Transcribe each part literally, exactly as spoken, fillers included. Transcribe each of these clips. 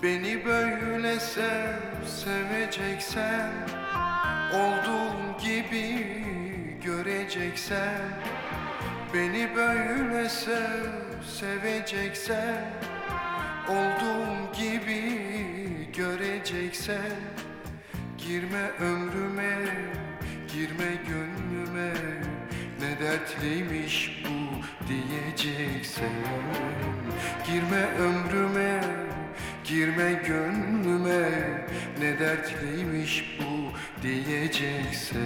Beni böyle sev, seveceksen, olduğum gibi göreceksen. Beni böyle sev, seveceksen, olduğum gibi göreceksen. Girme ömrüme, girme gönlüme, ne dertliymiş bu diyeceksen. Girme ömrüme, girme gönlüme, ne dertliymiş bu diyeceksen.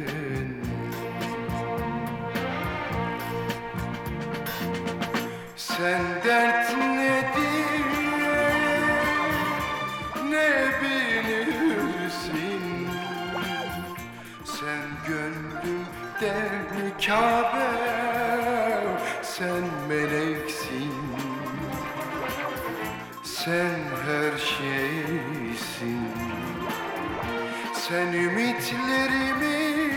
Sen dert nedir ne bilirsin, sen gönlümden Kabe, sen meleksin, sen her şeysin. Sen ümitlerimi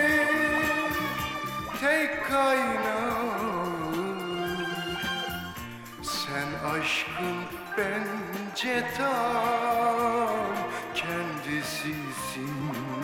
tek kaynağı, sen aşkın bence tam kendisisin,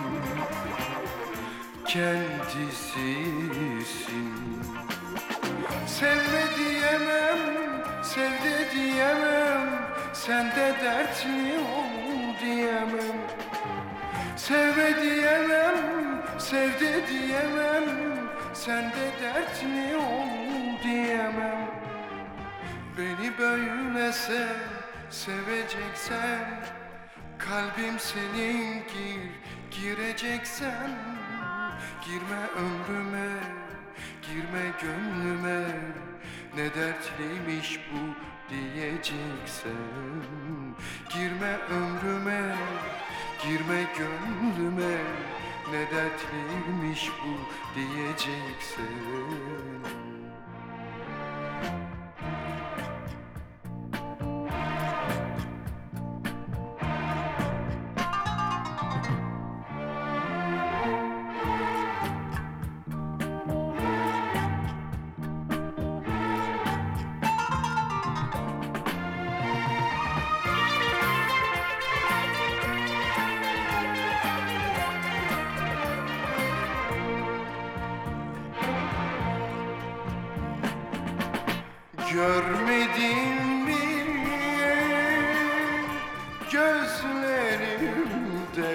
kendisisin. Sevme diyemem, sevde diyemem, sende dertli ol diyemem. Sevme diyemem, sevde diyemem, sende dertli ol diyemem. Beni böyle sev, seveceksen, kalbim senin gir, gireceksen. Girme ömrüme, girme gönlüme, ne dertliymiş bu diyeceksen. Girme ömrüme, girme gönlüme, ne dertliymiş bu diyeceksen. Görmedin mi gözlerimde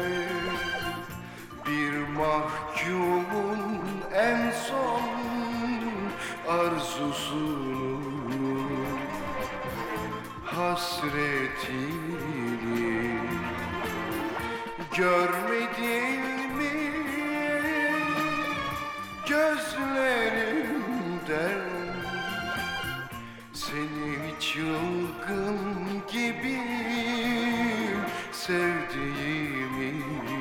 bir mahkumun en son arzusunu, hasretini? Görmedin mi gözlerimden seni çılgın gibi sevdiğimi,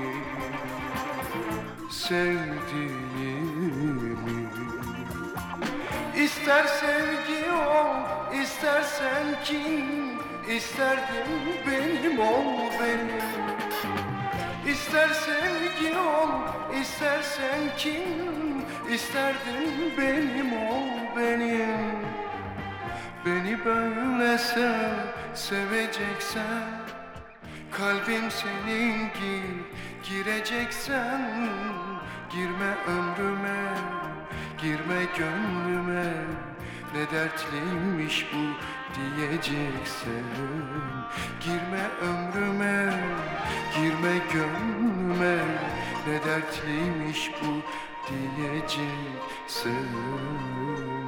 sevdiğimi? İster sevgi ol, istersen kin, isterdim benim ol benim. İster sevgi ol, istersen kin, isterdim benim ol benim. Beni böyle sev, seveceksen, kalbim senin gir, gireceksen. Girme ömrüme, girme gönlüme, ne dertliymiş bu diyeceksen. Girme ömrüme, girme gönlüme, ne dertliymiş bu diyeceksen.